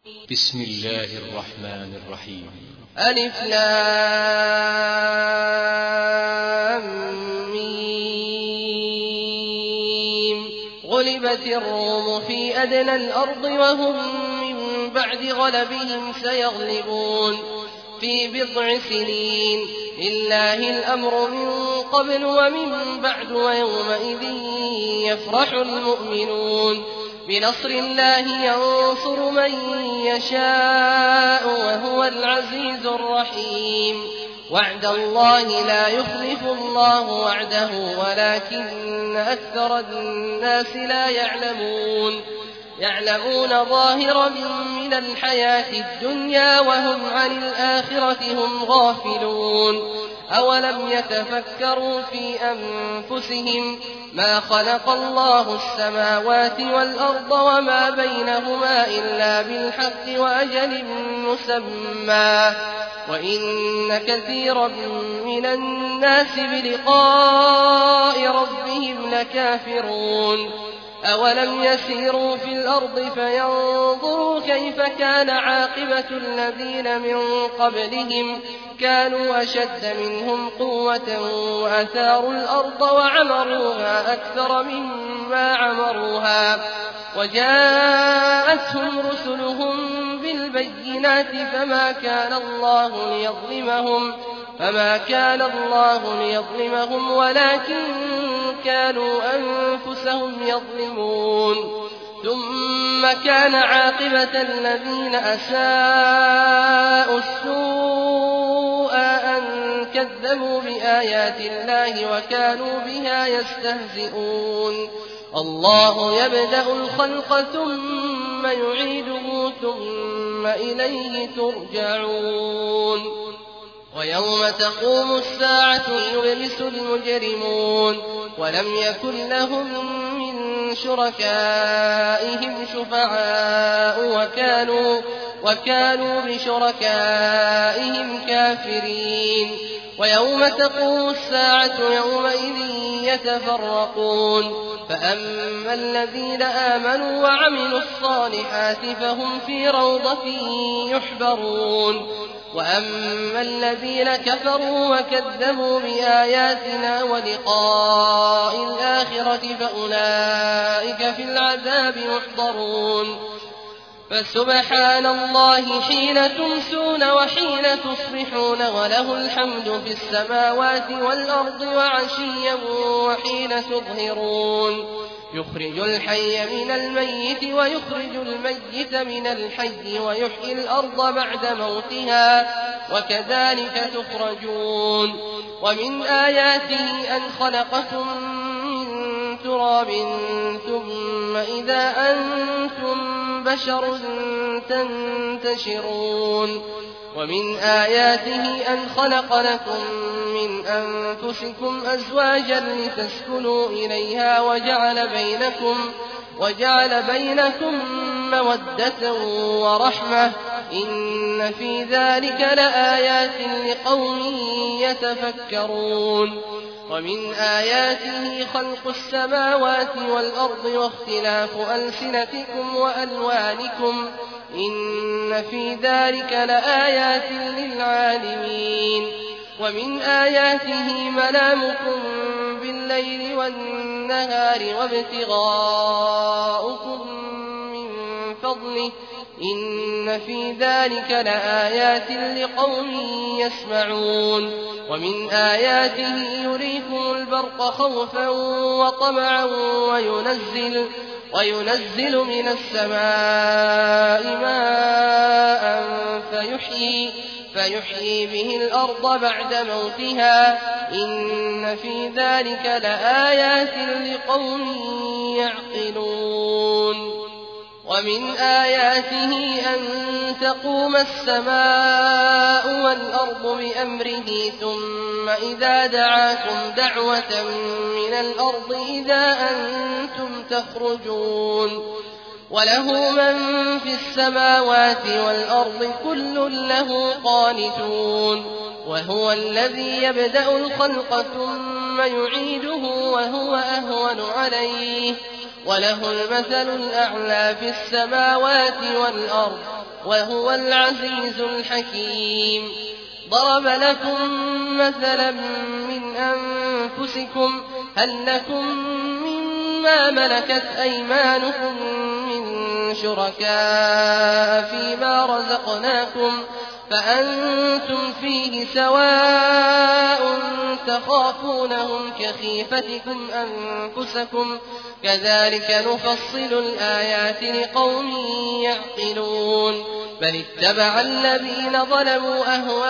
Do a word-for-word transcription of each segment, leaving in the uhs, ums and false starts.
بسم الله الرحمن الرحيم. ألف لام ميم. غلبت الروم في أدنى الأرض وهم من بعد غلبهم سيغلبون في بضع سنين. لله الأمر من قبل ومن بعد ويومئذ يفرح المؤمنون. بنصر الله ينصر من يشاء وهو العزيز الرحيم. وعد الله لا يخلف الله وعده ولكن أكثر الناس لا يعلمون. يعلمون ظاهرا من الحياة الدنيا وهم عن الآخرة هم غافلون. أولم يتفكروا في أنفسهم ما خلق الله السماوات والأرض وما بينهما إلا بالحق وأجل مسمى وإن كثيرا من الناس بلقاء ربهم لكافرون. أولم يسيروا في الأرض فينظروا كيف كان عاقبة الذين من قبلهم كانوا أشد منهم قوة وأثاروا الأرض وعمروها أكثر مما عمروها وجاءتهم رسلهم بالبينات فما كان الله ليظلمهم فما كان الله ليظلمهم ولكن كانوا أنفسهم يظلمون. ثم كان عاقبة الذين أساءوا السوء أن كذبوا بآيات الله وكانوا بها يستهزئون. الله يبدأ الخلق ثم يعيده ثم إليه ترجعون. ويوم تقوم الساعة يبلس المجرمون ولم يكن لهم من شركائهم شفعاء وكانوا, وكانوا بشركائهم كافرين. ويوم تقوم الساعة يومئذ يتفرقون فأما الذين آمنوا وعملوا الصالحات فهم في روضة يحبرون وأما الذين كفروا وكذبوا بآياتنا ولقاء الآخرة فأولئك في العذاب محضرون. فسبحان الله حين تمسون وحين تصبحون وله الحمد في السماوات والأرض وعشيا وحين تظهرون. يخرج الحي من الميت ويخرج الميت من الحي ويحيي الأرض بعد موتها وكذلك تخرجون. ومن آياته أن خلقكم من تراب ثم إذا أنتم بشر تنتشرون. ومن آياته أن خلق لكم من أنفسكم أزواجا لتسكنوا إليها وجعل بينكم, وجعل بينكم مودة ورحمة إن في ذلك لآيات لقوم يتفكرون. ومن آياته خلق السماوات والأرض واختلاف ألسنتكم وألوانكم إن في ذلك لآيات للعالمين. ومن آياته منامكم بالليل والنهار وابتغاؤكم من فضله إن في ذلك لآيات لقوم يسمعون. ومن آياته يريكم البرق خوفا وطمعا وينزل, وينزل من السماء ماء فيحيي, فيحيي به الأرض بعد موتها إن في ذلك لآيات لقوم يعقلون. ومن آياته أن تقوم السماء والأرض بأمره ثم إذا دعاكم دعوة من الأرض إذا أنتم تخرجون. وله من في السماوات والأرض كل له قانتون. وهو الذي يبدأ الخلق ثم يعيده وهو أهون عليه وله المثل الأعلى في السماوات والأرض وهو العزيز الحكيم. ضرب لكم مثلا من أنفسكم هل لكم مما ملكت أيمانكم من شركاء فيما رزقناكم فأنتم فيه سواء تخافونهم كخيفتكم أنفسكم كذلك نفصل الآيات لقوم يعقلون. بل اتبع الذين ظلموا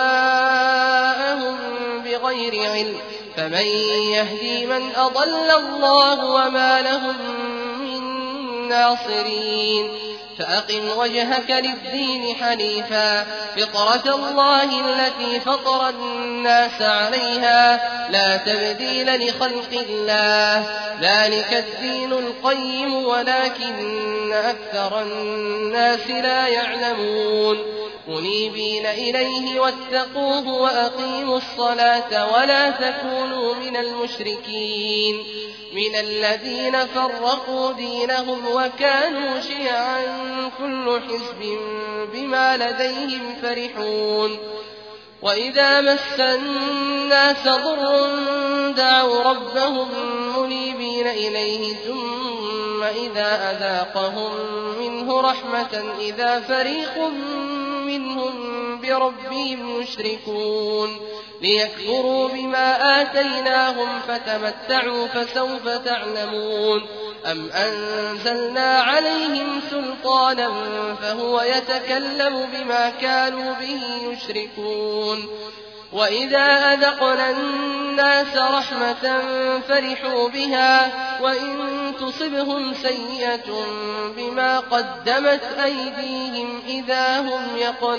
أهواءهم بغير علم فمن يهدي من أضل الله وما لهم من ناصرين. فأقم وجهك للدين حنيفا فطرة الله التي فطر الناس عليها لا تبديل لخلق الله ذلك الدين القيم ولكن أكثر الناس لا يعلمون. منيبين إليه واتقوه وأقيموا الصلاة ولا تكونوا من المشركين من الذين فرقوا دينهم وكانوا شيعا كل حزب بما لديهم فرحون. وإذا مس الناس ضر دعوا ربهم منيبين إليه ثم إذا أذاقهم منه رحمة إذا فريق منهم بربهم يشركون. ليكفروا بما آتيناهم فتمتعوا فسوف تعلمون. أم أنزلنا عليهم سلطانا فهو يتكلم بما كانوا به يشركون. وإذا أذقنا الناس رحمة فرحوا بها وإن تصبهم سيئة بما قدمت أيديهم إذا هم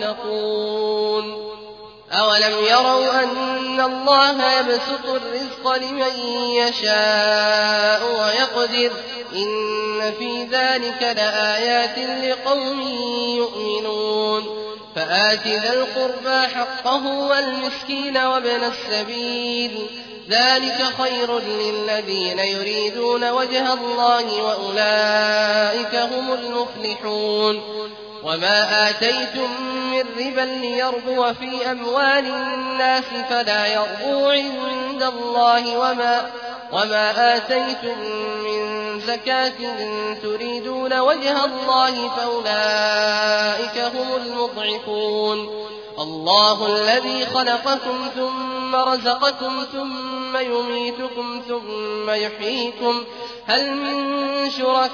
يقنطون. أولم يروا أن الله يبسط الرزق لمن يشاء ويقدر إن في ذلك لآيات لقوم يؤمنون. فآت ذا القربى حقه والمسكين وابن السبيل ذلك خير للذين يريدون وجه الله وأولئك هم المفلحون. وما آتيتم من ربا ليربو في أموال الناس فلا يربو عند الله وما, وما آتيتم من زكاة تريدون وجه الله فأولئك هم المضعفون. الله الذي خلقكم ثم رزقكم ثم يميتكم ثم يحييكم هل من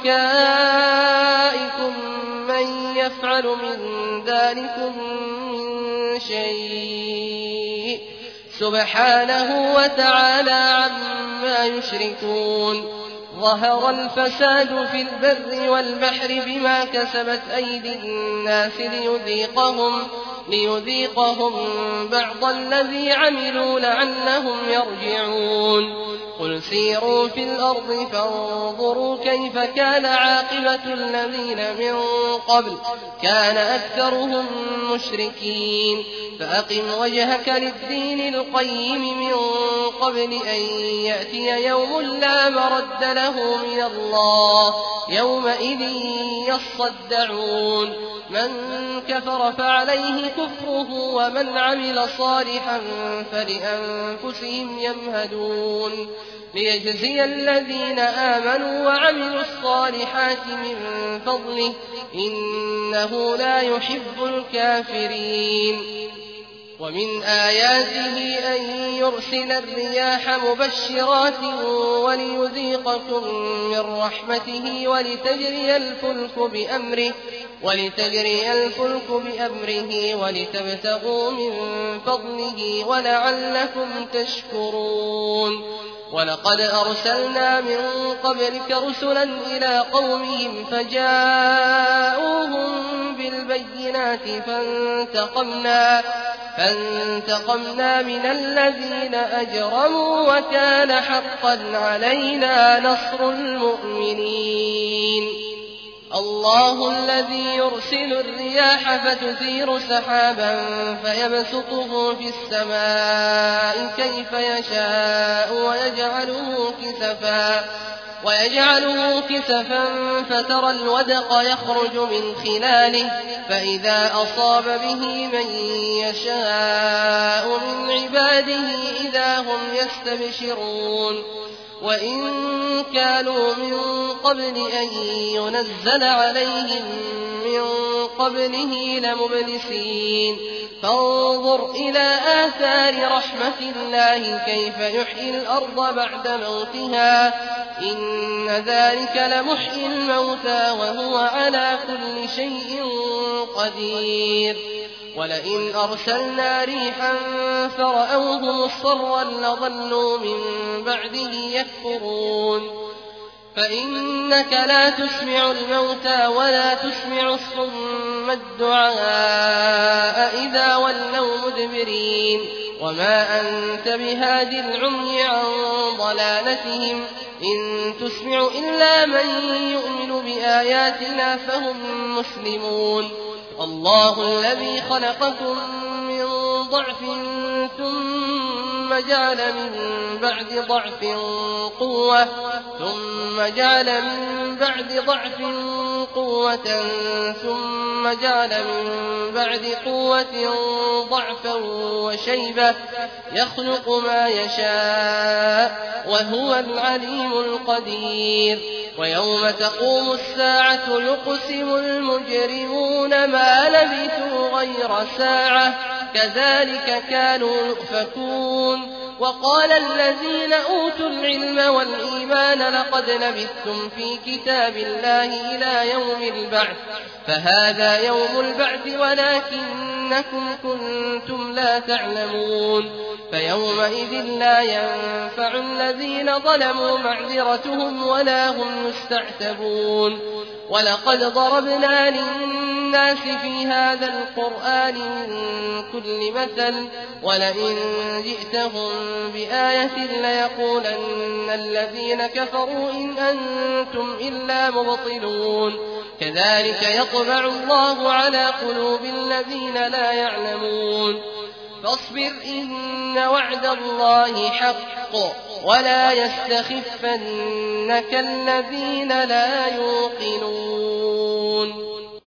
شركائكم من يفعل من ذلكم من شيء سبحانه وتعالى عما يشركون. ظهر الفساد في البر والبحر بما كسبت أيدي الناس ليذيقهم, ليذيقهم بعض الذي عملوا لعلهم يرجعون. قل سيروا في الأرض فانظروا كيف كان عاقبة الذين من قبل كان أكثرهم مشركين. فأقم وجهك للدين القيم من قبل أن يأتي يوم لا مرد له من الله يومئذ يصدعون. من كفر فعليه كفره ومن عمل صالحا فلأنفسهم يمهدون. ليجزي الذين آمنوا وعملوا الصالحات من فضله إنه لا يحب الكافرين. ومن آياته أن يرسل الرياح مبشرات وليذيقكم من رحمته ولتجري الفلك بأمره ولتجري الفلك بأمره ولتبتغوا من فضله ولعلكم تشكرون. ولقد أرسلنا من قبلك رسلا إلى قومهم فجاءوهم بالبينات فانتقمنا, فانتقمنا من الذين أجرموا وكان حقا علينا نصر المؤمنين. الله الذي يرسل الرياح فتثير سحابا فيبسطه في السماء كيف يشاء ويجعله كسفا, ويجعله كسفا فترى الودق يخرج من خلاله فإذا أصاب به من يشاء من عباده إذا هم يستبشرون وإن كانوا من قبل أن ينزل عليهم من قبله لمبلسين فانظر إلى آثار رحمة الله كيف يحيي الأرض بعد موتها إن ذلك لمحيي الموتى وهو على كل شيء قدير ولئن أرسلنا ريحا فرأوه مصفرا لظلوا من بعده يكفرون فإنك لا تسمع الموتى ولا تسمع الصم الدعاء إذا ولوا مدبرين وما أنت بهاد العمي عن ضلالتهم إن تسمع إلا من يؤمن بآياتنا فهم مسلمون الله الذي خلقكم من ضعف ثم جعل من بعد ضعف قوة ثم جعل من بعد ضعف قوة ثم جعل من بعد قوة ضعفا وشيبة يخلق ما يشاء وهو العليم القدير ويوم تقوم الساعة يقسم المجرمون ما لبثوا غير ساعة كذلك كانوا يؤفكون وقال الذين أوتوا العلم والإيمان لقد لبثتم في كتاب الله إلى يوم البعث فهذا يوم البعث ولكنكم كنتم لا تعلمون فيومئذ لا ينفع الذين ظلموا معذرتهم ولا هم يستعتبون ولقد ضربنا للناس في هذا القرآن من كل مثل ولئن جئتهم بآية ليقولن الذين كفروا إن أنتم إلا مبطلون كذلك يطبع الله على قلوب الذين لا يعلمون فاصبر إن وعد الله حق ولا يستخفنك الذين لا يوقنون